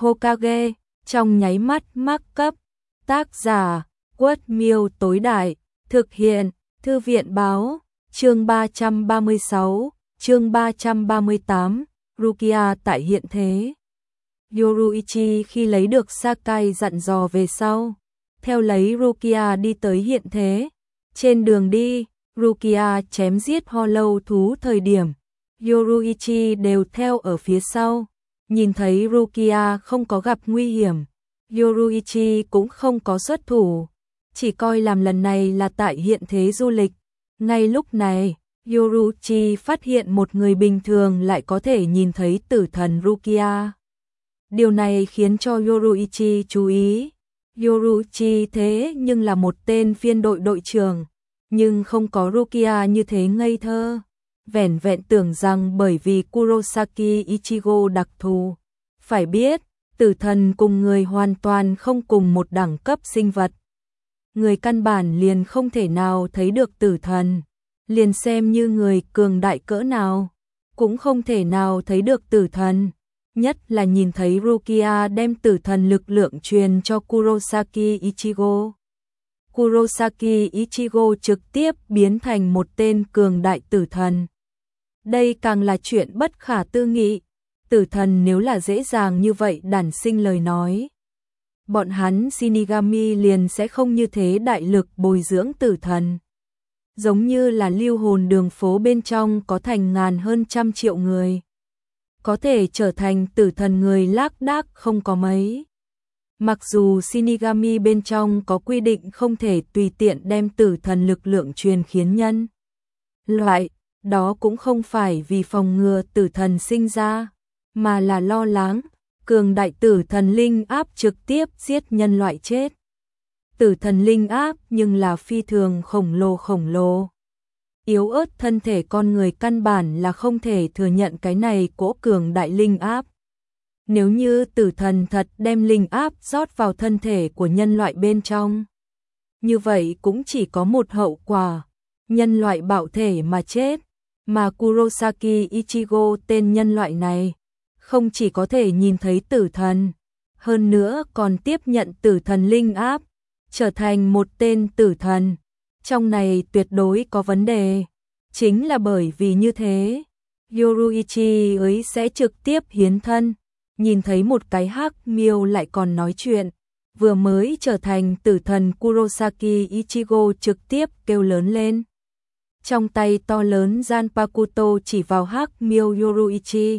Hokage, trong nháy mắt mắc cấp. Tác giả, Quất Miêu tối đại, thực hiện, Thư viện báo, chương 336, chương 338, Rukia tại hiện thế. Yoruichi khi lấy được Sakai dặn dò về sau, theo lấy Rukia đi tới hiện thế. Trên đường đi, Rukia chém giết Hollow thú thời điểm, Yoruichi đều theo ở phía sau. Nhìn thấy Rukia không có gặp nguy hiểm, Yoruichi cũng không có xuất thủ, chỉ coi làm lần này là tại hiện thế du lịch. Ngay lúc này, Yoruichi phát hiện một người bình thường lại có thể nhìn thấy tử thần Rukia. Điều này khiến cho Yoruichi chú ý. Yoruichi thế nhưng là một tên phiên đội đội trưởng, nhưng không có Rukia như thế ngây thơ. Vẻn vẹn tưởng rằng bởi vì Kurosaki Ichigo đặc thù. Phải biết, tử thần cùng người hoàn toàn không cùng một đẳng cấp sinh vật. Người căn bản liền không thể nào thấy được tử thần, liền xem như người cường đại cỡ nào, cũng không thể nào thấy được tử thần. Nhất là nhìn thấy Rukia đem tử thần lực lượng truyền cho Kurosaki Ichigo. Kurosaki Ichigo trực tiếp biến thành một tên cường đại tử thần. Đây càng là chuyện bất khả tư nghị. Tử thần nếu là dễ dàng như vậy đản sinh lời nói, bọn hắn Shinigami liền sẽ không như thế đại lực bồi dưỡng tử thần. Giống như là lưu hồn đường phố bên trong có thành ngàn hơn trăm triệu người, có thể trở thành tử thần người lác đác không có mấy. Mặc dù Shinigami bên trong có quy định không thể tùy tiện đem tử thần lực lượng truyền khiến nhân loại, đó cũng không phải vì phòng ngừa tử thần sinh ra, mà là lo lắng cường đại tử thần linh áp trực tiếp giết nhân loại chết. Tử thần linh áp nhưng là phi thường khổng lồ. Yếu ớt thân thể con người căn bản là không thể thừa nhận cái này cỗ cường đại linh áp. Nếu như tử thần thật đem linh áp rót vào thân thể của nhân loại bên trong, như vậy cũng chỉ có một hậu quả, nhân loại bạo thể mà chết. Mà Kurosaki Ichigo tên nhân loại này, không chỉ có thể nhìn thấy tử thần, hơn nữa còn tiếp nhận tử thần linh áp, trở thành một tên tử thần. Trong này tuyệt đối có vấn đề. Chính là bởi vì như thế, Yoruichi ấy sẽ trực tiếp hiến thân. Nhìn thấy một cái hắc miêu lại còn nói chuyện, vừa mới trở thành tử thần Kurosaki Ichigo trực tiếp kêu lớn lên. Trong tay to lớn Zanpakuto chỉ vào hắc miêu Yoruichi.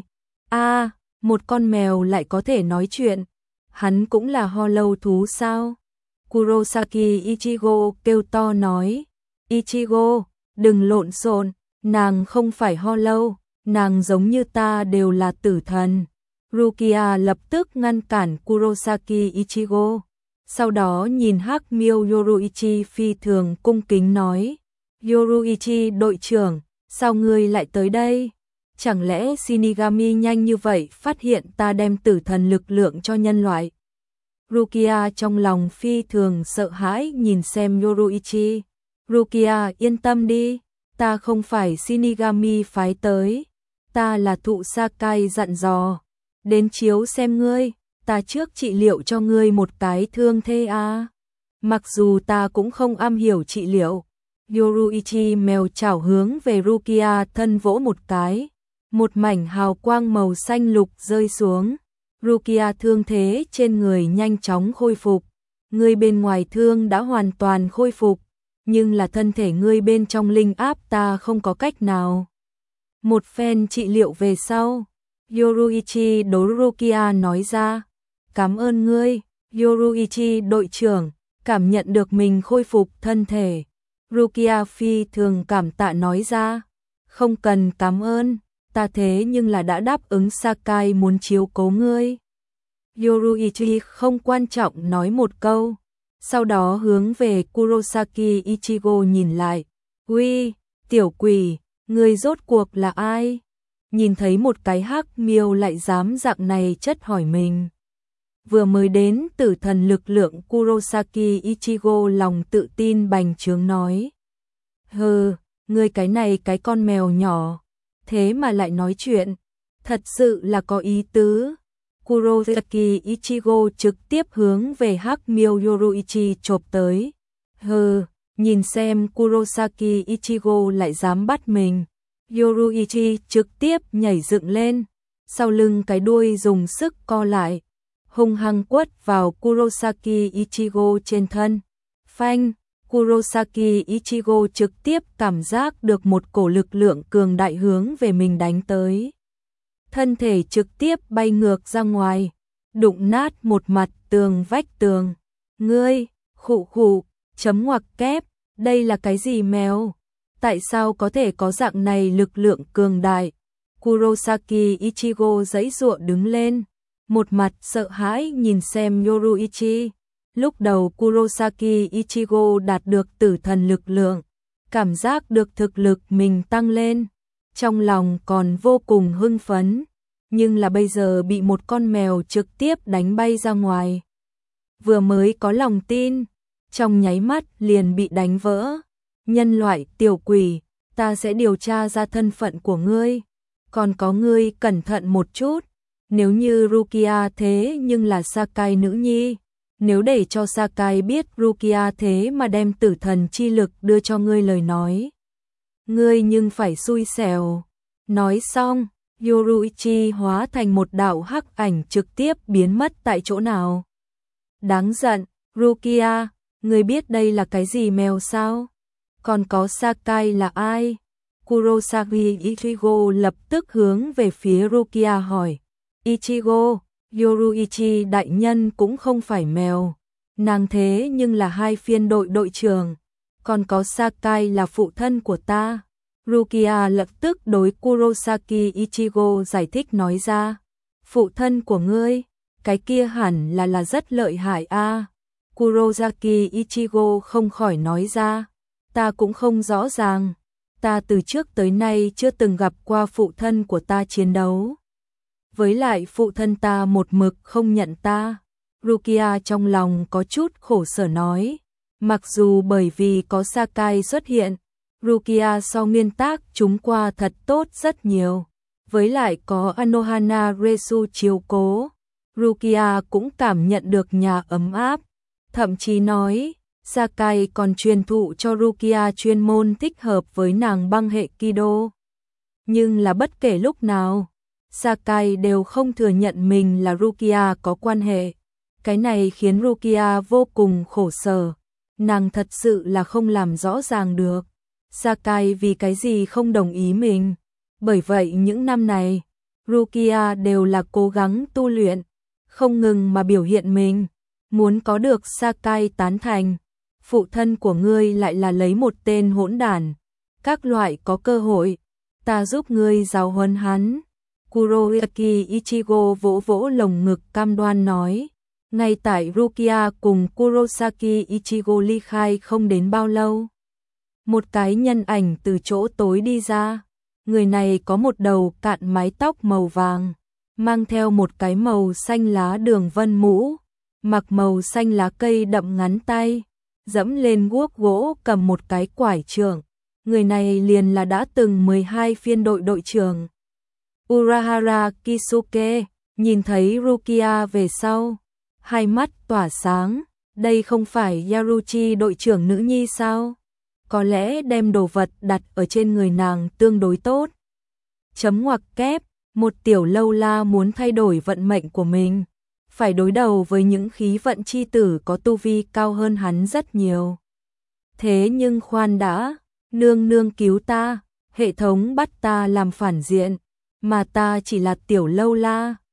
Một con mèo lại có thể nói chuyện. Hắn cũng là Hollow thú sao? Kurosaki Ichigo kêu to nói. Ichigo, đừng lộn xộn, nàng không phải Hollow, nàng giống như ta đều là tử thần. Rukia lập tức ngăn cản Kurosaki Ichigo. Sau đó nhìn hắc miêu Yoruichi phi thường cung kính nói. Yoruichi đội trưởng, sao ngươi lại tới đây? Chẳng lẽ Shinigami nhanh như vậy phát hiện ta đem tử thần lực lượng cho nhân loại? Rukia trong lòng phi thường sợ hãi nhìn xem Yoruichi. Rukia yên tâm đi, ta không phải Shinigami phái tới, ta là thụ Sakai dặn dò. Đến chiếu xem ngươi, ta trước trị liệu cho ngươi một cái thương thế à. Mặc dù ta cũng không am hiểu trị liệu. Yoruichi mèo chảo hướng về Rukia thân vỗ một cái. Một mảnh hào quang màu xanh lục rơi xuống. Rukia thương thế trên người nhanh chóng khôi phục. Ngươi bên ngoài thương đã hoàn toàn khôi phục, nhưng là thân thể ngươi bên trong linh áp ta không có cách nào. Một phen trị liệu về sau, Yoruichi đối Rukia nói ra. Cảm ơn ngươi, Yoruichi đội trưởng, cảm nhận được mình khôi phục thân thể. Rukia phi thường cảm tạ nói ra. Không cần cảm ơn, ta thế nhưng là đã đáp ứng Sakai muốn chiếu cố ngươi. Yoruichi không quan trọng nói một câu, sau đó hướng về Kurosaki Ichigo nhìn lại. Uy, tiểu quỷ, ngươi rốt cuộc là ai? Nhìn thấy một cái hắc miêu lại dám dạng này chất hỏi mình. Vừa mới đến tử thần lực lượng Kurosaki Ichigo lòng tự tin bành trướng nói. Hừ, ngươi cái này cái con mèo nhỏ, thế mà lại nói chuyện, thật sự là có ý tứ. Kurosaki Ichigo trực tiếp hướng về Hắc Miêu Yoruichi chộp tới. Hừ, nhìn xem Kurosaki Ichigo lại dám bắt mình. Yoruichi trực tiếp nhảy dựng lên, sau lưng cái đuôi dùng sức co lại, hung hăng quất vào Kurosaki Ichigo trên thân. Phanh, Kurosaki Ichigo trực tiếp cảm giác được một cổ lực lượng cường đại hướng về mình đánh tới. Thân thể trực tiếp bay ngược ra ngoài, đụng nát một mặt tường vách tường. Ngươi, khụ khụ, chấm ngoặc kép, đây là cái gì mèo? Tại sao có thể có dạng này lực lượng cường đại? Kurosaki Ichigo giãy giụa đứng lên, một mặt sợ hãi nhìn xem Yoruichi. Lúc đầu Kurosaki Ichigo đạt được tử thần lực lượng, cảm giác được thực lực mình tăng lên, trong lòng còn vô cùng hưng phấn, nhưng là bây giờ bị một con mèo trực tiếp đánh bay ra ngoài. Vừa mới có lòng tin, trong nháy mắt liền bị đánh vỡ. Nhân loại tiểu quỷ, ta sẽ điều tra ra thân phận của ngươi. Còn có ngươi cẩn thận một chút, nếu như Rukia thế nhưng là Sakai nữ nhi, nếu để cho Sakai biết Rukia thế mà đem tử thần chi lực đưa cho ngươi lời nói, ngươi nhưng phải xui xẻo. Nói xong, Yoruichi hóa thành một đạo hắc ảnh trực tiếp biến mất tại chỗ nào. Đáng giận, Rukia, ngươi biết đây là cái gì mèo sao? Còn có Sakai là ai? Kurosaki Ichigo lập tức hướng về phía Rukia hỏi. Ichigo, Yoruichi đại nhân cũng không phải mèo. Nàng thế nhưng là 2 phiên đội đội trưởng. Còn có Sakai là phụ thân của ta. Rukia lập tức đối Kurosaki Ichigo giải thích nói ra. Phụ thân của ngươi, cái kia hẳn là rất lợi hại a. Kurosaki Ichigo không khỏi nói ra. Ta cũng không rõ ràng, ta từ trước tới nay chưa từng gặp qua phụ thân của ta chiến đấu. Với lại phụ thân ta một mực không nhận ta. Rukia trong lòng có chút khổ sở nói. Mặc dù bởi vì có Sakai xuất hiện, Rukia so nguyên tác chúng qua thật tốt rất nhiều. Với lại có Anohana Resu chiếu cố, Rukia cũng cảm nhận được nhà ấm áp. Thậm chí nói, Sakai còn truyền thụ cho Rukia chuyên môn thích hợp với nàng băng hệ Kido. Nhưng là bất kể lúc nào, Sakai đều không thừa nhận mình là Rukia có quan hệ. Cái này khiến Rukia vô cùng khổ sở. Nàng thật sự là không làm rõ ràng được Sakai vì cái gì không đồng ý mình. Bởi vậy những năm này, Rukia đều là cố gắng tu luyện, không ngừng mà biểu hiện mình, muốn có được Sakai tán thành. Phụ thân của ngươi lại là lấy một tên hỗn đản. Các loại có cơ hội, ta giúp ngươi giáo huấn hắn. Kurosaki Ichigo vỗ vỗ lồng ngực cam đoan nói. Ngay tại Rukia cùng Kurosaki Ichigo ly khai không đến bao lâu, một cái nhân ảnh từ chỗ tối đi ra. Người này có một đầu cạn mái tóc màu vàng, mang theo một cái màu xanh lá đường vân mũ, mặc màu xanh lá cây đậm ngắn tay, dẫm lên guốc gỗ cầm một cái quải trượng. Người này liền là đã từng 12 phiên đội đội trưởng Urahara Kisuke. Nhìn thấy Rukia về sau, hai mắt tỏa sáng. Đây không phải Yaruchi đội trưởng nữ nhi sao? Có lẽ đem đồ vật đặt ở trên người nàng tương đối tốt. Chấm ngoặc kép, một tiểu lâu la muốn thay đổi vận mệnh của mình, phải đối đầu với những khí vận chi tử có tu vi cao hơn hắn rất nhiều. Thế nhưng khoan đã, nương nương cứu ta, hệ thống bắt ta làm phản diện, mà ta chỉ là tiểu lâu la,